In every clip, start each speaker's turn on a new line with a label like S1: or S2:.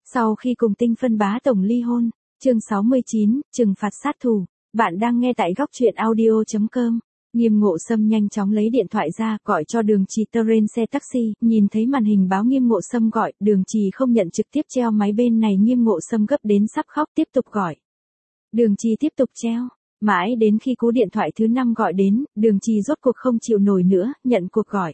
S1: Sau khi cùng Tinh Phân bá tổng ly hôn, chương 69, trừng phạt sát thủ, bạn đang nghe tại góc truyện audio.com. Nghiêm Ngộ Sâm nhanh chóng lấy điện thoại ra, gọi cho Đường Trì lên xe taxi, nhìn thấy màn hình báo Nghiêm Ngộ Sâm gọi, Đường Trì không nhận trực tiếp treo máy bên này. Nghiêm Ngộ Sâm gấp đến sắp khóc, tiếp tục gọi. Đường Trì tiếp tục treo, mãi đến khi cú điện thoại thứ 5 gọi đến, Đường Trì rốt cuộc không chịu nổi nữa, nhận cuộc gọi.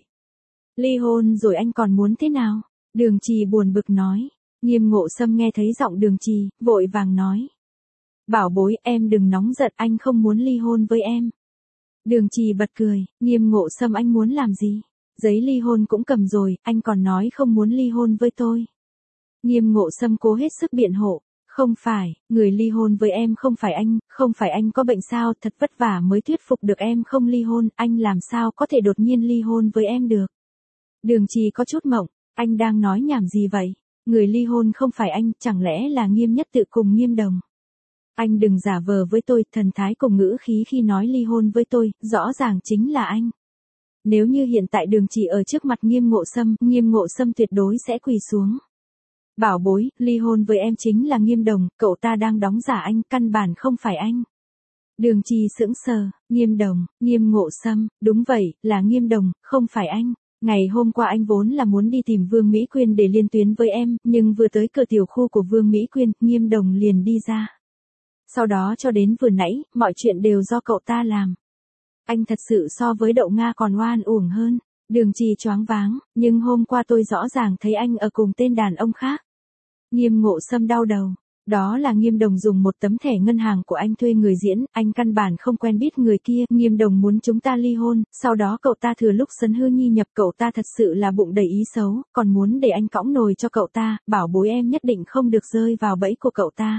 S1: Ly hôn rồi anh còn muốn thế nào? Đường Trì buồn bực nói. Nghiêm Ngộ Sâm nghe thấy giọng Đường Trì, vội vàng nói. Bảo bối, em đừng nóng giận, anh không muốn ly hôn với em. Đường Trì bật cười, Nghiêm Ngộ Sâm anh muốn làm gì? Giấy ly hôn cũng cầm rồi, anh còn nói không muốn ly hôn với tôi. Nghiêm Ngộ Sâm cố hết sức biện hộ. Không phải, người ly hôn với em không phải anh, không phải anh có bệnh sao, thật vất vả mới thuyết phục được em không ly hôn, anh làm sao có thể đột nhiên ly hôn với em được. Đường Trì có chút mộng, anh đang nói nhảm gì vậy? Người ly hôn không phải anh, chẳng lẽ là Nghiêm Nhất Tự cùng Nghiêm Đồng? Anh đừng giả vờ với tôi, thần thái cùng ngữ khí khi nói ly hôn với tôi, rõ ràng chính là anh. Nếu như hiện tại Đường Trì ở trước mặt Nghiêm Ngộ Sâm tuyệt đối sẽ quỳ xuống. Bảo bối, ly hôn với em chính là Nghiêm Đồng, cậu ta đang đóng giả anh, căn bản không phải anh. Đường Trì sững sờ, Nghiêm Đồng, Nghiêm Ngộ Sâm, đúng vậy, là Nghiêm Đồng, không phải anh. Ngày hôm qua anh vốn là muốn đi tìm Vương Mỹ Quyên để liên tuyến với em, nhưng vừa tới cửa tiểu khu của Vương Mỹ Quyên, Nghiêm Đồng liền đi ra. Sau đó cho đến vừa nãy, mọi chuyện đều do cậu ta làm. Anh thật sự so với Đậu Nga còn oan uổng hơn. Đường Trì choáng váng, nhưng hôm qua tôi rõ ràng thấy anh ở cùng tên đàn ông khác. Nghiêm Ngộ Sâm đau đầu. Đó là Nghiêm Đồng dùng một tấm thẻ ngân hàng của anh thuê người diễn, anh căn bản không quen biết người kia. Nghiêm Đồng muốn chúng ta ly hôn, sau đó cậu ta thừa lúc Sấn Hư Nhi nhập, cậu ta thật sự là bụng đầy ý xấu, còn muốn để anh cõng nồi cho cậu ta, bảo bối em nhất định không được rơi vào bẫy của cậu ta.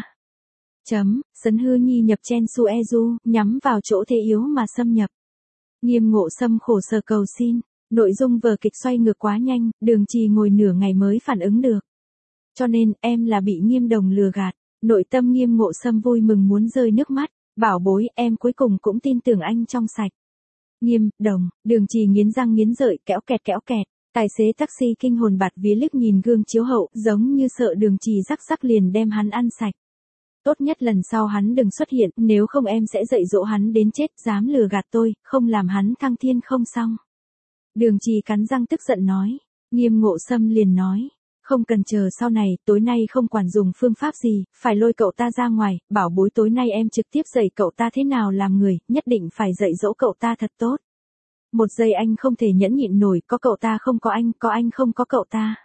S1: Sấn Hư Nhi nhập Chen Su Eju, nhắm vào chỗ thế yếu mà xâm nhập. Nghiêm Ngộ Sâm khổ sở cầu xin, nội dung vở kịch xoay ngược quá nhanh, Đường Trì ngồi nửa ngày mới phản ứng được. Cho nên, em là bị Nghiêm Đồng lừa gạt. Nội tâm Nghiêm Ngộ Sâm vui mừng muốn rơi nước mắt. Bảo bối, em cuối cùng cũng tin tưởng anh trong sạch. Nghiêm Đồng, Đường Trì nghiến răng nghiến lợi, kéo kẹt. Tài xế taxi kinh hồn bạt vía liếc nhìn gương chiếu hậu, giống như sợ Đường Trì rắc liền đem hắn ăn sạch. Tốt nhất lần sau hắn đừng xuất hiện, nếu không em sẽ dạy dỗ hắn đến chết, dám lừa gạt tôi, không làm hắn thăng thiên không xong. Đường Trì cắn răng tức giận nói. Nghiêm Ngộ Sâm liền nói. Không cần chờ sau này, tối nay không quản dùng phương pháp gì, phải lôi cậu ta ra ngoài, bảo bối tối nay em trực tiếp dạy cậu ta thế nào làm người, nhất định phải dạy dỗ cậu ta thật tốt. Một giây anh không thể nhẫn nhịn nổi, có cậu ta không có anh không có cậu ta.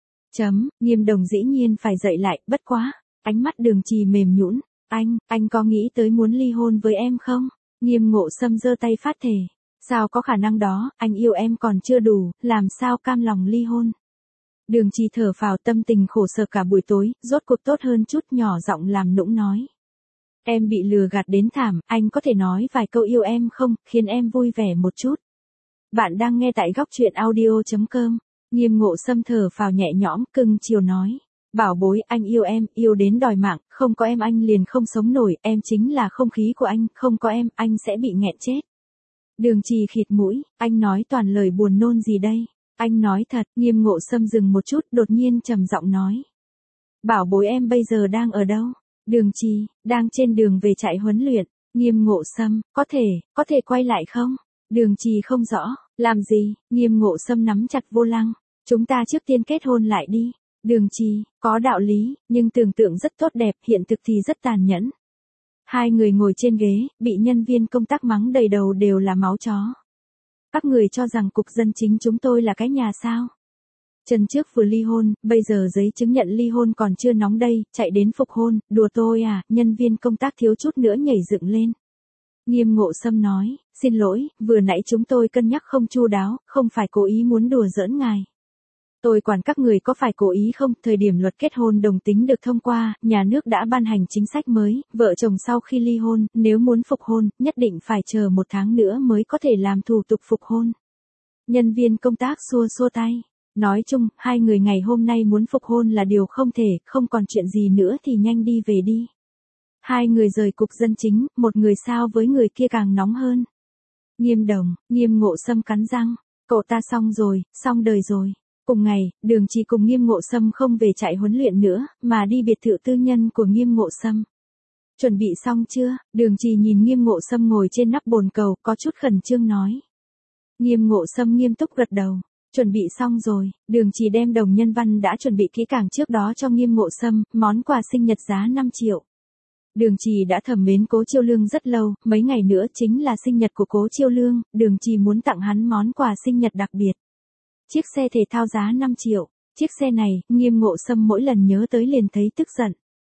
S1: Nghiêm Đồng dĩ nhiên phải dạy lại, bất quá. Ánh mắt Đường Trì mềm nhũn. Anh có nghĩ tới muốn ly hôn với em không? Nghiêm Ngộ Sâm giơ tay phát thề. Sao có khả năng đó, anh yêu em còn chưa đủ, làm sao cam lòng ly hôn? Đường Trì thở phào, tâm tình khổ sở cả buổi tối, rốt cuộc tốt hơn chút, nhỏ giọng làm nũng nói. Em bị lừa gạt đến thảm, anh có thể nói vài câu yêu em không, khiến em vui vẻ một chút. Bạn đang nghe tại góc truyện audio.com. Nghiêm Ngộ Sâm thở phào nhẹ nhõm, cưng chiều nói. Bảo bối, anh yêu em, yêu đến đòi mạng, không có em anh liền không sống nổi, em chính là không khí của anh, không có em, anh sẽ bị nghẹn chết. Đường Trì khịt mũi, anh nói toàn lời buồn nôn gì đây? Anh nói thật. Nghiêm Ngộ Sâm dừng một chút, đột nhiên trầm giọng nói. Bảo bối em bây giờ đang ở đâu? Đường Trì, đang trên đường về trại huấn luyện. Nghiêm Ngộ Sâm, có thể quay lại không? Đường Trì không rõ, làm gì? Nghiêm Ngộ Sâm nắm chặt vô lăng. Chúng ta trước tiên kết hôn lại đi. Đường Trì, có đạo lý, nhưng tưởng tượng rất tốt đẹp, hiện thực thì rất tàn nhẫn. Hai người ngồi trên ghế, bị nhân viên công tác mắng đầy đầu đều là máu chó. Các người cho rằng cục dân chính chúng tôi là cái nhà sao? Chân trước vừa ly hôn, bây giờ giấy chứng nhận ly hôn còn chưa nóng đây, chạy đến phục hôn, đùa tôi à? Nhân viên công tác thiếu chút nữa nhảy dựng lên. Nghiêm Ngộ Sâm nói, xin lỗi, vừa nãy chúng tôi cân nhắc không chu đáo, không phải cố ý muốn đùa giỡn ngài. Tôi quản các người có phải cố ý không, thời điểm luật kết hôn đồng tính được thông qua, nhà nước đã ban hành chính sách mới, vợ chồng sau khi ly hôn, nếu muốn phục hôn, nhất định phải chờ 1 tháng nữa mới có thể làm thủ tục phục hôn. Nhân viên công tác xua tay. Nói chung, hai người ngày hôm nay muốn phục hôn là điều không thể, không còn chuyện gì nữa thì nhanh đi về đi. Hai người rời cục dân chính, một người sao với người kia càng nóng hơn. Nghiêm Đồng, Nghiêm Ngộ Sâm cắn răng, cậu ta xong rồi, xong đời rồi. Cùng ngày, Đường Trì cùng Nghiêm Ngộ Sâm không về trại huấn luyện nữa, mà đi biệt thự tư nhân của Nghiêm Ngộ Sâm. Chuẩn bị xong chưa? Đường Trì nhìn Nghiêm Ngộ Sâm ngồi trên nắp bồn cầu, có chút khẩn trương nói. Nghiêm Ngộ Sâm nghiêm túc gật đầu. Chuẩn bị xong rồi, Đường Trì đem đồng nhân văn đã chuẩn bị kỹ càng trước đó cho Nghiêm Ngộ Sâm, món quà sinh nhật giá 5 triệu. Đường Trì đã thầm mến Cố Chiêu Lương rất lâu, mấy ngày nữa chính là sinh nhật của Cố Chiêu Lương, Đường Trì muốn tặng hắn món quà sinh nhật đặc biệt. Chiếc xe thể thao giá 5 triệu, chiếc xe này, Nghiêm Ngộ Sâm mỗi lần nhớ tới liền thấy tức giận.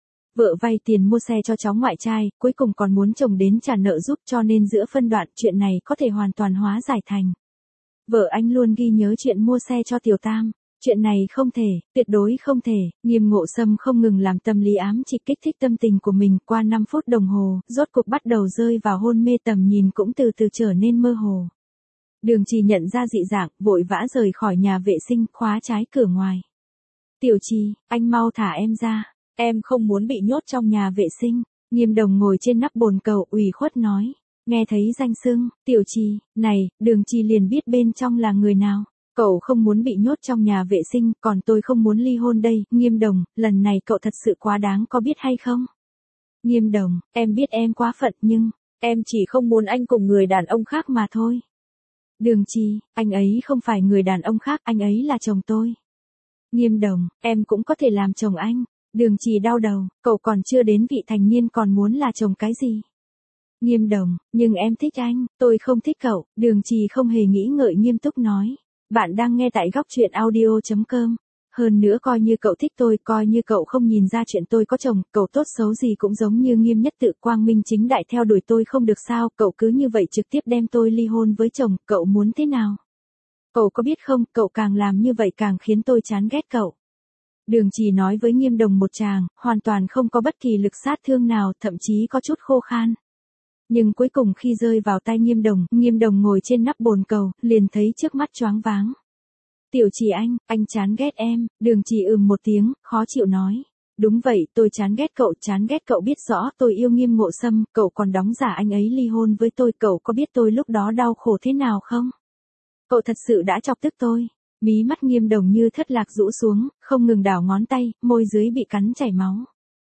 S1: Vợ vay tiền mua xe cho cháu ngoại trai, cuối cùng còn muốn chồng đến trả nợ giúp, cho nên giữa phân đoạn chuyện này có thể hoàn toàn hóa giải thành. Vợ anh luôn ghi nhớ chuyện mua xe cho Tiểu Tam. Chuyện này không thể, tuyệt đối không thể. Nghiêm Ngộ Sâm không ngừng làm tâm lý ám chỉ kích thích tâm tình của mình. Qua 5 phút đồng hồ, rốt cuộc bắt đầu rơi vào hôn mê, tầm nhìn cũng từ từ trở nên mơ hồ. Đường Trì nhận ra dị dạng, vội vã rời khỏi nhà vệ sinh, khóa trái cửa ngoài. Tiểu Trì, anh mau thả em ra. Em không muốn bị nhốt trong nhà vệ sinh. Nghiêm Đồng ngồi trên nắp bồn cầu ủy khuất nói. Nghe thấy danh xưng, Tiểu Trì, này, Đường Trì liền biết bên trong là người nào. Cậu không muốn bị nhốt trong nhà vệ sinh, còn tôi không muốn ly hôn đây. Nghiêm Đồng, lần này cậu thật sự quá đáng, có biết hay không? Nghiêm Đồng, em biết em quá phận nhưng, em chỉ không muốn anh cùng người đàn ông khác mà thôi. Đường Trì, anh ấy không phải người đàn ông khác, anh ấy là chồng tôi. Nghiêm Đồng, em cũng có thể làm chồng anh. Đường Trì đau đầu, cậu còn chưa đến vị thành niên còn muốn là chồng cái gì? Nghiêm Đồng, nhưng em thích anh, tôi không thích cậu. Đường Trì không hề nghĩ ngợi nghiêm túc nói. Bạn đang nghe tại góc truyện audio.com. Hơn nữa coi như cậu thích tôi, coi như cậu không nhìn ra chuyện tôi có chồng, cậu tốt xấu gì cũng giống như Nghiêm Nhất Tự quang minh chính đại theo đuổi tôi không được sao, cậu cứ như vậy trực tiếp đem tôi ly hôn với chồng, cậu muốn thế nào? Cậu có biết không, cậu càng làm như vậy càng khiến tôi chán ghét cậu. Đường Trì nói với Nghiêm Đồng một tràng, hoàn toàn không có bất kỳ lực sát thương nào, thậm chí có chút khô khan. Nhưng cuối cùng khi rơi vào tay Nghiêm Đồng ngồi trên nắp bồn cầu, liền thấy trước mắt choáng váng. Tiểu Trì anh chán ghét em. Đường Trì một tiếng, khó chịu nói. Đúng vậy, tôi chán ghét cậu biết rõ tôi yêu Nghiêm Ngộ Sâm, cậu còn đóng giả anh ấy ly hôn với tôi, cậu có biết tôi lúc đó đau khổ thế nào không? Cậu thật sự đã chọc tức tôi. Mí mắt Nghiêm Đồng như thất lạc rũ xuống, không ngừng đảo ngón tay, môi dưới bị cắn chảy máu.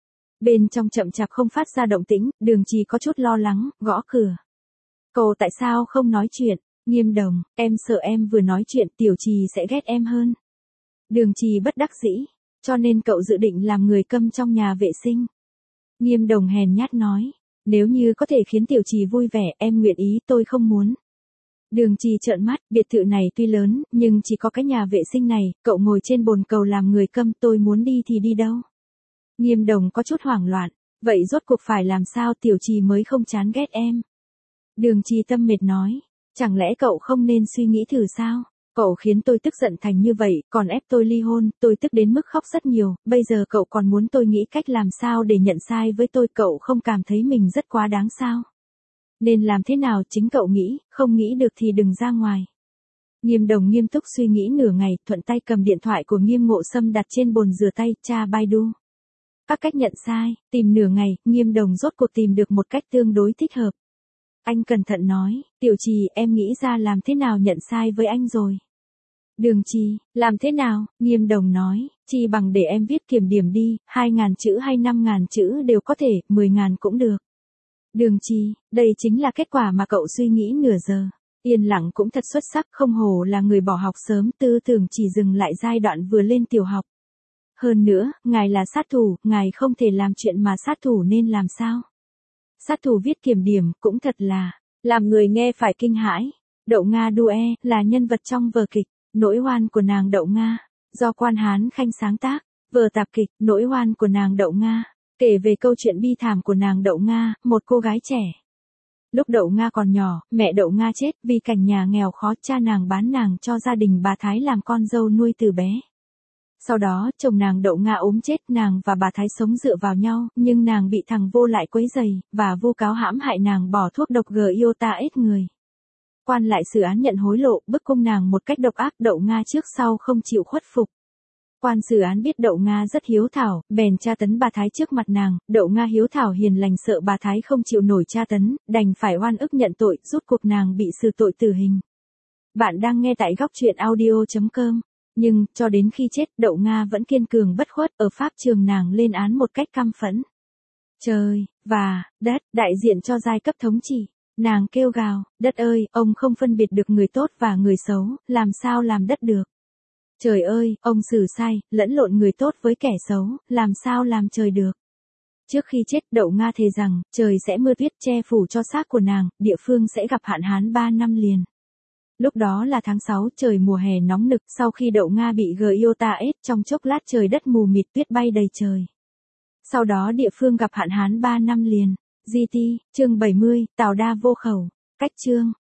S1: Bên trong chậm chạp không phát ra động tĩnh, Đường Trì có chút lo lắng, gõ cửa. Cậu tại sao không nói chuyện? Nghiêm Đồng, em sợ em vừa nói chuyện Tiểu Trì sẽ ghét em hơn. Đường Trì bất đắc dĩ, cho nên cậu dự định làm người câm trong nhà vệ sinh. Nghiêm Đồng hèn nhát nói, nếu như có thể khiến Tiểu Trì vui vẻ em nguyện ý, tôi không muốn. Đường Trì trợn mắt, biệt thự này tuy lớn, nhưng chỉ có cái nhà vệ sinh này, cậu ngồi trên bồn cầu làm người câm, tôi muốn đi thì đi đâu? Nghiêm Đồng có chút hoảng loạn, vậy rốt cuộc phải làm sao Tiểu Trì mới không chán ghét em? Đường Trì tâm mệt nói, chẳng lẽ cậu không nên suy nghĩ thử sao? Cậu khiến tôi tức giận thành như vậy, còn ép tôi ly hôn, tôi tức đến mức khóc rất nhiều, bây giờ cậu còn muốn tôi nghĩ cách làm sao để nhận sai với tôi, cậu không cảm thấy mình rất quá đáng sao? Nên làm thế nào chính cậu nghĩ, không nghĩ được thì đừng ra ngoài. Nghiêm Đồng nghiêm túc suy nghĩ nửa ngày, thuận tay cầm điện thoại của Nghiêm Ngộ Sâm đặt trên bồn rửa tay, tra Baidu. Các cách nhận sai, tìm nửa ngày, Nghiêm Đồng rốt cuộc tìm được một cách tương đối thích hợp. Anh cẩn thận nói, Tiểu Trì, em nghĩ ra làm thế nào nhận sai với anh rồi. Đường Trì, làm thế nào? Nghiêm Đồng nói, chi bằng để em viết kiểm điểm đi, 2.000 chữ hay 5.000 chữ đều có thể, 10.000 cũng được. Đường Trì, đây chính là kết quả mà cậu suy nghĩ nửa giờ. Yên lặng cũng thật xuất sắc, không hổ là người bỏ học sớm, tư tưởng chỉ dừng lại giai đoạn vừa lên tiểu học. Hơn nữa, ngài là sát thủ, ngài không thể làm chuyện mà sát thủ nên làm sao? Sát thủ viết kiểm điểm cũng thật là, làm người nghe phải kinh hãi. Đậu Nga Due là nhân vật trong vở kịch, Nỗi oan của nàng Đậu Nga, do Quan Hán Khanh sáng tác. Vở tạp kịch, Nỗi oan của nàng Đậu Nga, kể về câu chuyện bi thảm của nàng Đậu Nga, một cô gái trẻ. Lúc Đậu Nga còn nhỏ, mẹ Đậu Nga chết vì cảnh nhà nghèo khó, cha nàng bán nàng cho gia đình bà Thái làm con dâu nuôi từ bé. Sau đó, chồng nàng Đậu Nga ốm chết, nàng và bà Thái sống dựa vào nhau, nhưng nàng bị thằng Vô lại quấy rầy, và Vô cáo hãm hại nàng bỏ thuốc độc iota ết người. Quan lại xử án nhận hối lộ, bức cung nàng một cách độc ác, Đậu Nga trước sau không chịu khuất phục. Quan xử án biết Đậu Nga rất hiếu thảo, bèn tra tấn bà Thái trước mặt nàng, Đậu Nga hiếu thảo hiền lành sợ bà Thái không chịu nổi tra tấn, đành phải oan ức nhận tội, rút cuộc nàng bị xử tội tử hình. Bạn đang nghe tại góc truyện audio.com. Nhưng, cho đến khi chết, Đậu Nga vẫn kiên cường bất khuất, ở pháp trường nàng lên án một cách căm phẫn. Trời, và, đất, đại diện cho giai cấp thống trị. Nàng kêu gào, đất ơi, ông không phân biệt được người tốt và người xấu, làm sao làm đất được. Trời ơi, ông xử sai, lẫn lộn người tốt với kẻ xấu, làm sao làm trời được. Trước khi chết, Đậu Nga thề rằng, trời sẽ mưa tuyết che phủ cho xác của nàng, địa phương sẽ gặp hạn hán 3 năm liền. Lúc đó là tháng 6, trời mùa hè nóng nực, sau khi Đậu Nga bị Giota ết, trong chốc lát trời đất mù mịt, tuyết bay đầy trời. Sau đó địa phương gặp hạn hán 3 năm liền. GT, chương 70, Tào Đa vô khẩu. Cách chương